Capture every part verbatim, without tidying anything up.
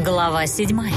Глава седьмая.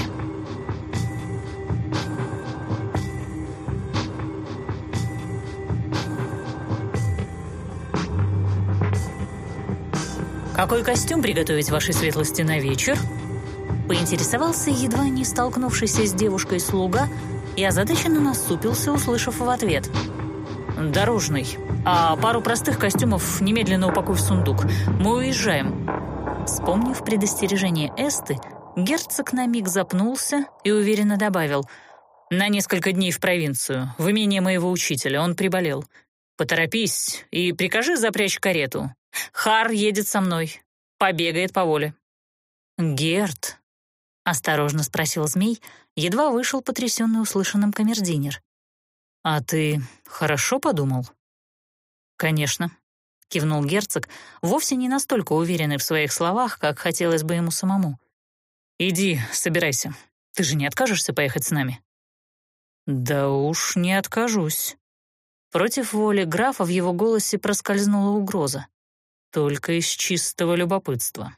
«Какой костюм приготовить вашей светлости на вечер?» — поинтересовался едва не столкнувшийся с девушкой слуга и озадаченно насупился, услышав в ответ. «Дорожный. А пару простых костюмов немедленно упакуй в сундук. Мы уезжаем». Вспомнив предостережение Эсты, герцог на миг запнулся и уверенно добавил: «На несколько дней в провинцию, в имение моего учителя, он приболел. Поторопись и прикажи запрячь карету. Хар едет со мной, побегает по воле». «Герт?» — осторожно спросил змей, едва вышел потрясенный услышанным камердинер. «А ты хорошо подумал?» «Конечно», — кивнул герцог, вовсе не настолько уверенный в своих словах, как хотелось бы ему самому. «Иди, собирайся. Ты же не откажешься поехать с нами?» «Да уж не откажусь». Против воли графа в его голосе проскользнула угроза. Только из чистого любопытства.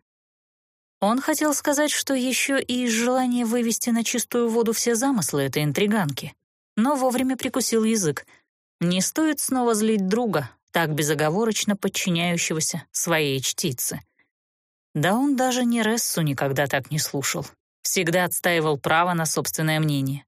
Он хотел сказать, что еще и из желания вывести на чистую воду все замыслы этой интриганки, но вовремя прикусил язык. Не стоит снова злить друга, так безоговорочно подчиняющегося своей чтице. Да он даже ни Рессу никогда так не слушал, всегда отстаивал право на собственное мнение.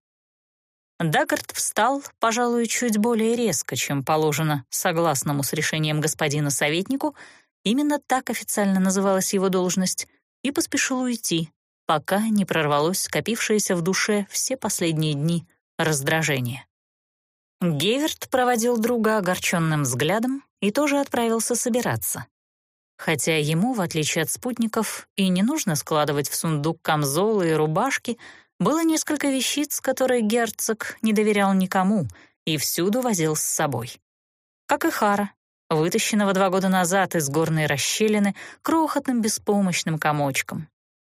Даггард встал, пожалуй, чуть более резко, чем положено согласному с решением господина советнику, именно так официально называлась его должность, и поспешил уйти, пока не прорвалось скопившееся в душе все последние дни раздражение. Геверт проводил друга огорченным взглядом и тоже отправился собираться. Хотя ему, в отличие от спутников, и не нужно складывать в сундук камзолы и рубашки, было несколько вещиц, которые герцог не доверял никому и всюду возил с собой. Как и Хара, вытащенного два года назад из горной расщелины крохотным беспомощным комочком.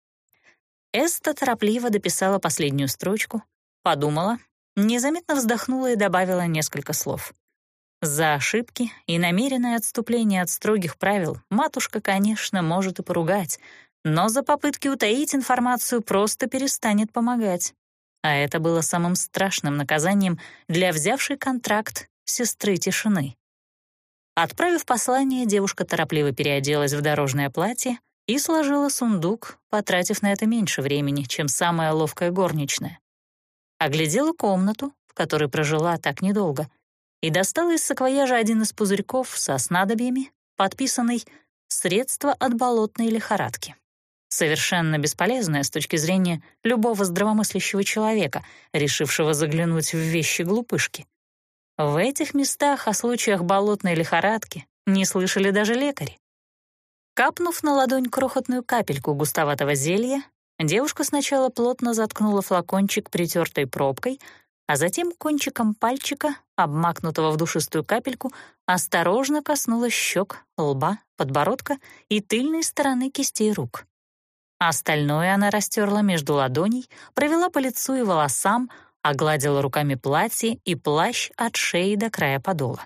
Эста торопливо дописала последнюю строчку, подумала, незаметно вздохнула и добавила несколько слов. За ошибки и намеренное отступление от строгих правил матушка, конечно, может и поругать, но за попытки утаить информацию просто перестанет помогать. А это было самым страшным наказанием для взявшей контракт сестры тишины. Отправив послание, девушка торопливо переоделась в дорожное платье и сложила сундук, потратив на это меньше времени, чем самая ловкая горничная. Оглядела комнату, в которой прожила так недолго, и достала из саквояжа один из пузырьков со снадобьями, подписанный «Средство от болотной лихорадки». Совершенно бесполезное с точки зрения любого здравомыслящего человека, решившего заглянуть в вещи глупышки. В этих местах о случаях болотной лихорадки не слышали даже лекари. Капнув на ладонь крохотную капельку густоватого зелья, девушка сначала плотно заткнула флакончик притертой пробкой, а затем кончиком пальчика, обмакнутого в душистую капельку, осторожно коснулась щек, лба, подбородка и тыльной стороны кистей рук. Остальное она растерла между ладоней, провела по лицу и волосам, огладила руками платье и плащ от шеи до края подола.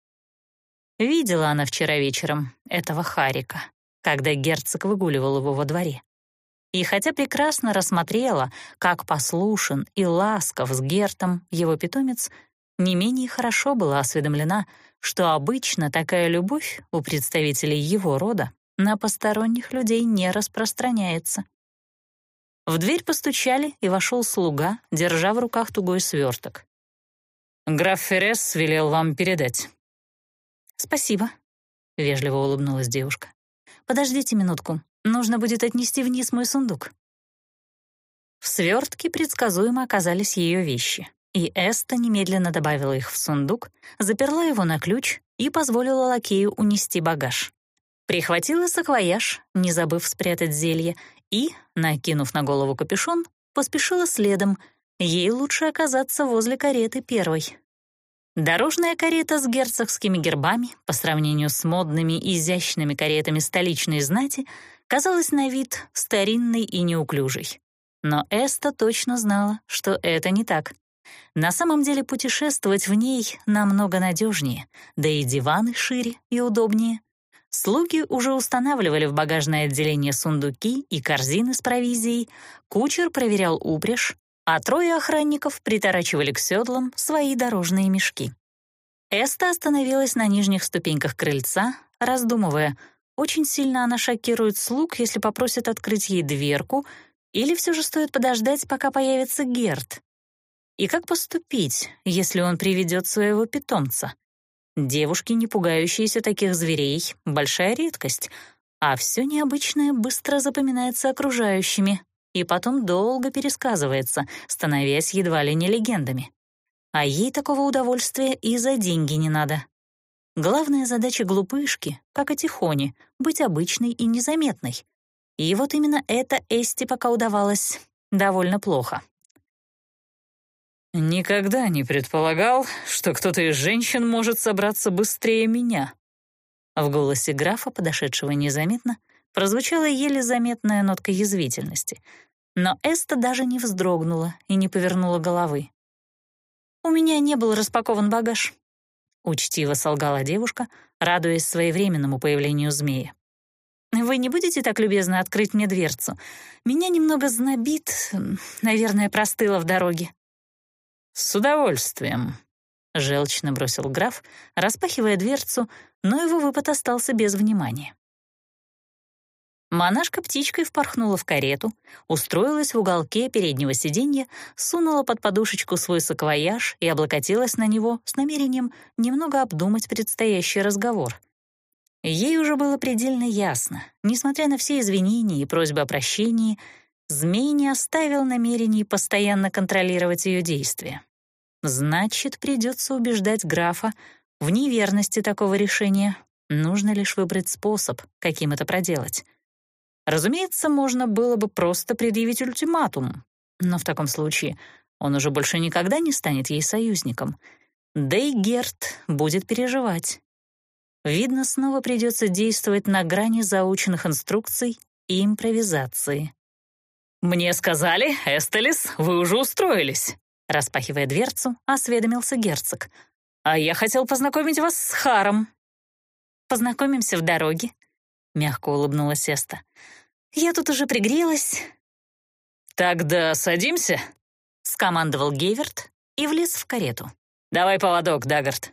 Видела она вчера вечером этого Харика, когда герцог выгуливал его во дворе. И хотя прекрасно рассмотрела, как послушен и ласков с Гертом его питомец, не менее хорошо была осведомлена, что обычно такая любовь у представителей его рода на посторонних людей не распространяется. В дверь постучали, и вошел слуга, держа в руках тугой сверток. «Граф Феррес велел вам передать». «Спасибо», — вежливо улыбнулась девушка. «Подождите минутку, нужно будет отнести вниз мой сундук». В свертке предсказуемо оказались ее вещи, и Эста немедленно добавила их в сундук, заперла его на ключ и позволила лакею унести багаж. Прихватила саквояж, не забыв спрятать зелье, и, накинув на голову капюшон, поспешила следом. Ей лучше оказаться возле кареты первой. Дорожная карета с герцогскими гербами, по сравнению с модными изящными каретами столичной знати, казалась на вид старинной и неуклюжей. Но Эста точно знала, что это не так. На самом деле путешествовать в ней намного надежнее, да и диваны шире и удобнее. Слуги уже устанавливали в багажное отделение сундуки и корзины с провизией, кучер проверял упряжь, а трое охранников приторачивали к седлам свои дорожные мешки. Эста остановилась на нижних ступеньках крыльца, раздумывая, очень сильно она шокирует слуг, если попросит открыть ей дверку, или все же стоит подождать, пока появится Герт. И как поступить, если он приведет своего питомца? Девушки, не пугающиеся таких зверей, — большая редкость, а все необычное быстро запоминается окружающими и потом долго пересказывается, становясь едва ли не легендами. А ей такого удовольствия и за деньги не надо. Главная задача глупышки, как и Тихони, — быть обычной и незаметной. И вот именно это Эсте пока удавалось довольно плохо. «Никогда не предполагал, что кто-то из женщин может собраться быстрее меня». В голосе графа, подошедшего незаметно, прозвучала еле заметная нотка язвительности. Но Эста даже не вздрогнула и не повернула головы. «У меня не был распакован багаж», — учтиво солгала девушка, радуясь своевременному появлению змея. «Вы не будете так любезно открыть мне дверцу? Меня немного знобит, наверное, простыла в дороге». «С удовольствием», — желчно бросил граф, распахивая дверцу, но его выпад остался без внимания. Монашка птичкой впорхнула в карету, устроилась в уголке переднего сиденья, сунула под подушечку свой саквояж и облокотилась на него с намерением немного обдумать предстоящий разговор. Ей уже было предельно ясно, несмотря на все извинения и просьбы о прощении, змей не оставил намерений постоянно контролировать ее действия. Значит, придется убеждать графа в неверности такого решения. Нужно лишь выбрать способ, каким это проделать. Разумеется, можно было бы просто предъявить ультиматум, но в таком случае он уже больше никогда не станет ей союзником. Да и Герт будет переживать. Видно, снова придется действовать на грани заученных инструкций и импровизации. «Мне сказали, Эстелис, вы уже устроились», — распахивая дверцу, осведомился герцог. «А я хотел познакомить вас с Харом». «Познакомимся в дороге», — мягко улыбнулась Эста. «Я тут уже пригрелась». «Тогда садимся», — скомандовал Гейверт и влез в карету. «Давай поводок, Дагарт».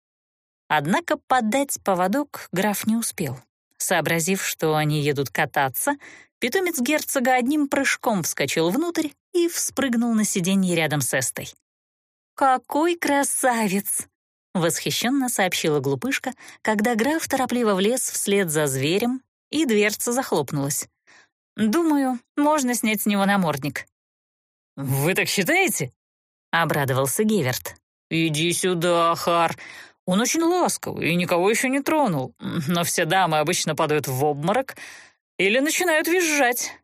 Однако подать поводок граф не успел. Сообразив, что они едут кататься, питомец герцога одним прыжком вскочил внутрь и вспрыгнул на сиденье рядом с Эстой. «Какой красавец!» — восхищенно сообщила глупышка, когда граф торопливо влез вслед за зверем, и дверца захлопнулась. «Думаю, можно снять с него намордник». «Вы так считаете?» — обрадовался Гейверт. «Иди сюда, Хар. Он очень ласковый и никого еще не тронул, но все дамы обычно падают в обморок или начинают визжать».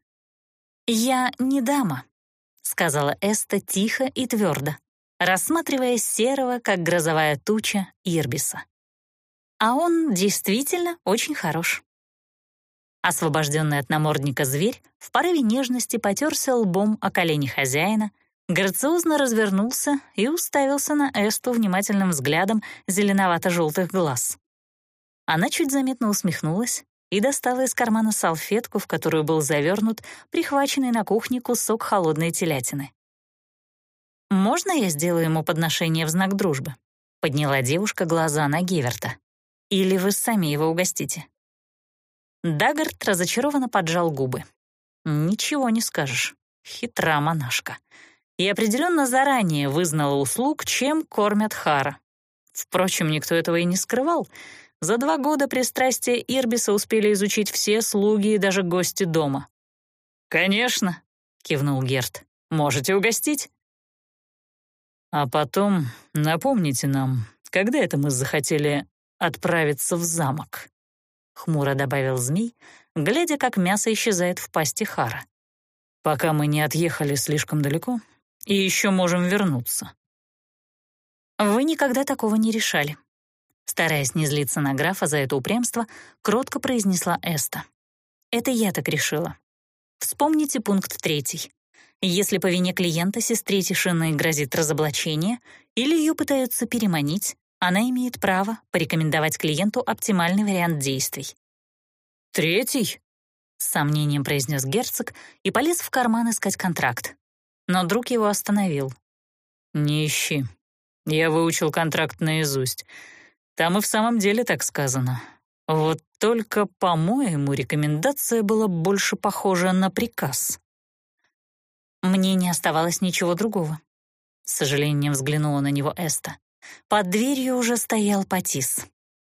«Я не дама», — сказала Эста тихо и твердо, рассматривая серого, как грозовая туча, Ирбиса. «А он действительно очень хорош». Освобожденный от намордника зверь в порыве нежности потерся лбом о колени хозяина, грациозно развернулся и уставился на Эсту внимательным взглядом зеленовато-желтых глаз. Она чуть заметно усмехнулась и достала из кармана салфетку, в которую был завернут прихваченный на кухне кусок холодной телятины. «Можно я сделаю ему подношение в знак дружбы?» — подняла девушка глаза на Гейверта. «Или вы сами его угостите?» Дагарт разочарованно поджал губы. «Ничего не скажешь. Хитра монашка. И определенно заранее вызнала услуг, чем кормят Хара. Впрочем, никто этого и не скрывал. За два года пристрастия Ирбиса успели изучить все слуги и даже гости дома». «Конечно», — кивнул Герт. «Можете угостить». «А потом напомните нам, когда это мы захотели отправиться в замок», — хмуро добавил змей, глядя, как мясо исчезает в пасти Хара. «Пока мы не отъехали слишком далеко и еще можем вернуться». «Вы никогда такого не решали», — стараясь не злиться на графа за это упрямство, кротко произнесла Эста. «Это я так решила. Вспомните пункт третий. Если по вине клиента сестре Тишины грозит разоблачение или ее пытаются переманить, она имеет право порекомендовать клиенту оптимальный вариант действий. Третий?» — с сомнением произнес герцог и полез в карман искать контракт. Но друг его остановил. «Не ищи. Я выучил контракт наизусть. Там и в самом деле так сказано. Вот только, по-моему, рекомендация была больше похожа на приказ». Мне не оставалось ничего другого. С сожалением взглянула на него Эста. Под дверью уже стоял Патис.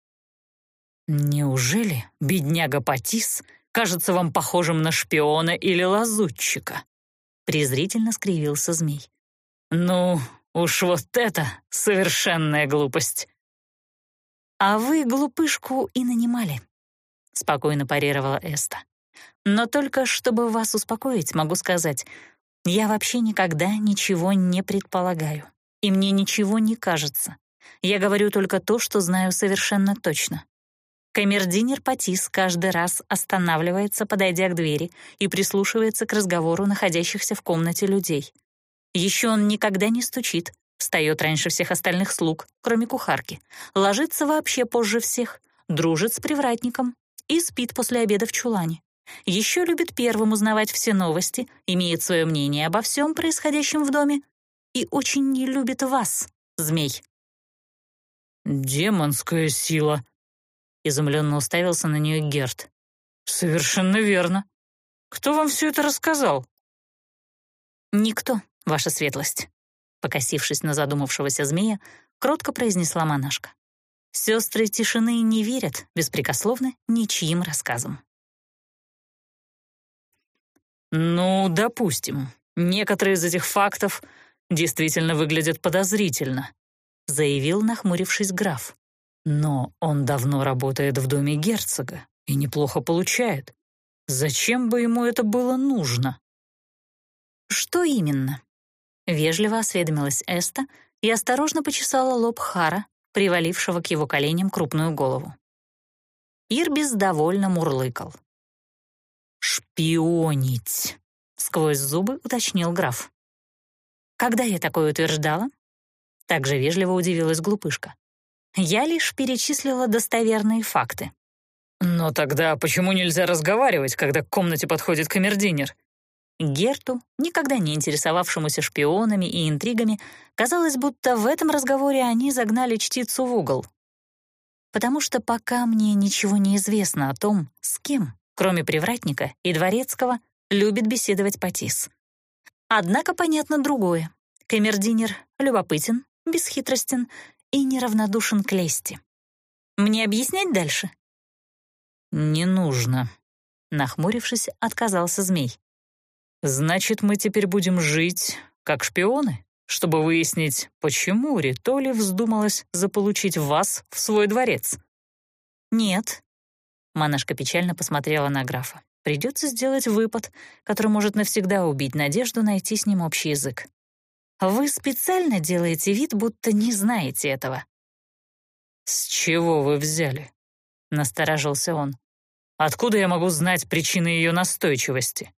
«Неужели бедняга Патис кажется вам похожим на шпиона или лазутчика?» Презрительно скривился змей. «Ну, уж вот это совершенная глупость!» «А вы глупышку и нанимали», — спокойно парировала Эста. «Но только чтобы вас успокоить, могу сказать, я вообще никогда ничего не предполагаю, и мне ничего не кажется. Я говорю только то, что знаю совершенно точно. Камердинер Патис каждый раз останавливается, подойдя к двери, и прислушивается к разговору находящихся в комнате людей. Еще он никогда не стучит, встает раньше всех остальных слуг, кроме кухарки, ложится вообще позже всех, дружит с привратником и спит после обеда в чулане. Еще любит первым узнавать все новости, имеет свое мнение обо всем происходящем в доме и очень не любит вас, змей». «Демонская сила», — изумленно уставился на нее Герт. «Совершенно верно. Кто вам все это рассказал?» «Никто, ваша светлость», — покосившись на задумавшегося змея, кротко произнесла монашка. «Сестры тишины не верят беспрекословно ничьим рассказам». «Ну, допустим, некоторые из этих фактов действительно выглядят подозрительно», — заявил, нахмурившись, граф. «Но он давно работает в доме герцога и неплохо получает. Зачем бы ему это было нужно?» «Что именно?» — вежливо осведомилась Эста и осторожно почесала лоб Хара, привалившего к его коленям крупную голову. Ирбис довольно мурлыкал. «Шпионить», — сквозь зубы уточнил граф. «Когда я такое утверждала?» Также вежливо удивилась глупышка. «Я лишь перечислила достоверные факты». «Но тогда почему нельзя разговаривать, когда к комнате подходит камердинер?» Герту, никогда не интересовавшемуся шпионами и интригами, казалось, будто в этом разговоре они загнали чтицу в угол. «Потому что пока мне ничего не известно о том, с кем, кроме привратника и дворецкого, любит беседовать Патис. Однако понятно другое. Камердинер любопытен, бесхитростен и неравнодушен к лести. Мне объяснять дальше?» «Не нужно», — нахмурившись, отказался змей. «Значит, мы теперь будем жить как шпионы, чтобы выяснить, почему Ритоле вздумалось заполучить вас в свой дворец?» «Нет». Монашка печально посмотрела на графа. Придется сделать выпад, который может навсегда убить надежду найти с ним общий язык. «Вы специально делаете вид, будто не знаете этого». «С чего вы взяли?» — насторожился он. «Откуда я могу знать причины ее настойчивости?»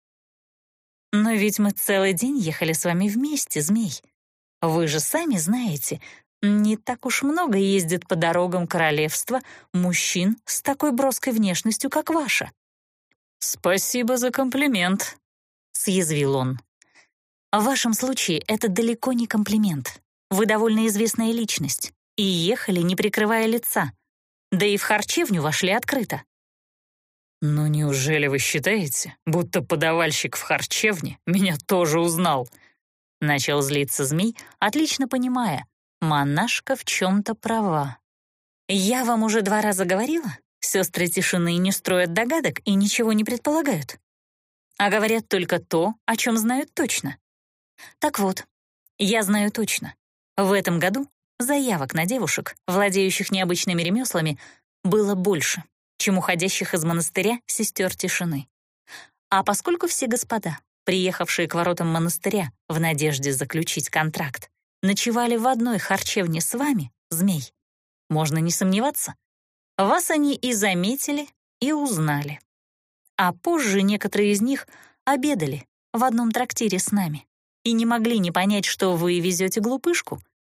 «Но ведь мы целый день ехали с вами вместе, змей. Вы же сами знаете, не так уж много ездит по дорогам королевства мужчин с такой броской внешностью, как ваша». «Спасибо за комплимент», — съязвил он. «В вашем случае это далеко не комплимент. Вы довольно известная личность и ехали, не прикрывая лица. Да и в харчевню вошли открыто». «Ну неужели вы считаете, будто подавальщик в харчевне меня тоже узнал?» Начал злиться змей, отлично понимая, монашка в чем-то права. «Я вам уже два раза говорила, сестры тишины не строят догадок и ничего не предполагают, а говорят только то, о чем знают точно. Так вот, я знаю точно, в этом году заявок на девушек, владеющих необычными ремеслами, было больше, чем уходящих из монастыря сестер тишины. А поскольку все господа, приехавшие к воротам монастыря в надежде заключить контракт, ночевали в одной харчевне с вами, змей, можно не сомневаться, вас они и заметили, и узнали. А позже некоторые из них обедали в одном трактире с нами и не могли не понять, что вы везете глупышку.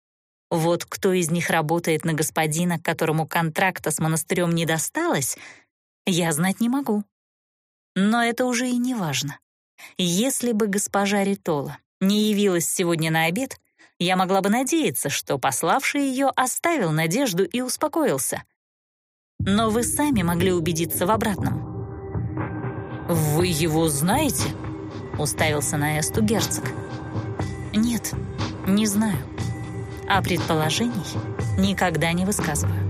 Вот кто из них работает на господина, которому контракта с монастырем не досталось, я знать не могу. Но это уже и не важно. Если бы госпожа Ритола не явилась сегодня на обед, я могла бы надеяться, что пославший ее оставил надежду и успокоился. Но вы сами могли убедиться в обратном. «Вы его знаете?» — уставился на Эсту герцог. «Нет, не знаю. А предположений никогда не высказываю».